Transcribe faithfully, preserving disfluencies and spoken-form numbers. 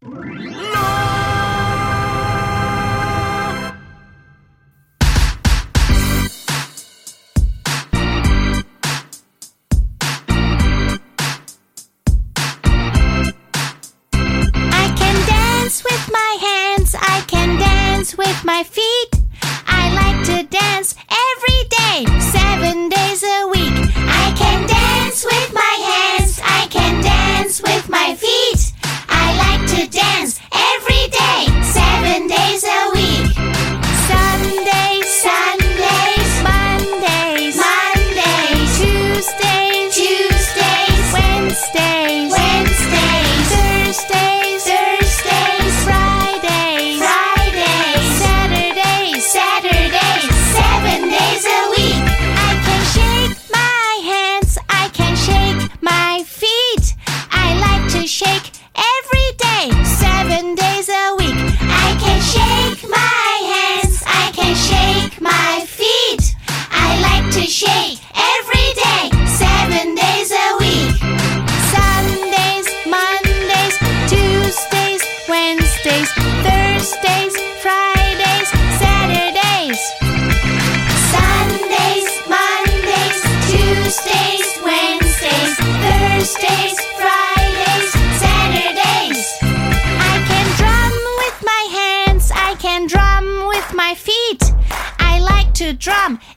With my feet, I like to dance every day, seven days a week. I can dance with my hands, I can dance with my feet. I like to dance every day, seven days a week. Sundays, Sundays, Mondays, Mondays, Tuesdays, Tuesdays, Wednesdays, Wednesdays, Thursdays, Thursdays, Fridays, Fridays, Saturdays, Saturdays, seven days a week. I can shake my hands, I can shake my feet. I like to shake every day, seven days a week. I can shake my hands, I can shake my feet. I like to shake every day, seven days a week. Sundays, Mondays, Tuesdays, Wednesdays, Thursdays, Fridays, Saturdays. Sundays, Mondays, Tuesdays, Wednesdays, Thursdays, Fridays, Saturdays. I can drum with my hands, I can drum with my feet. I like to drum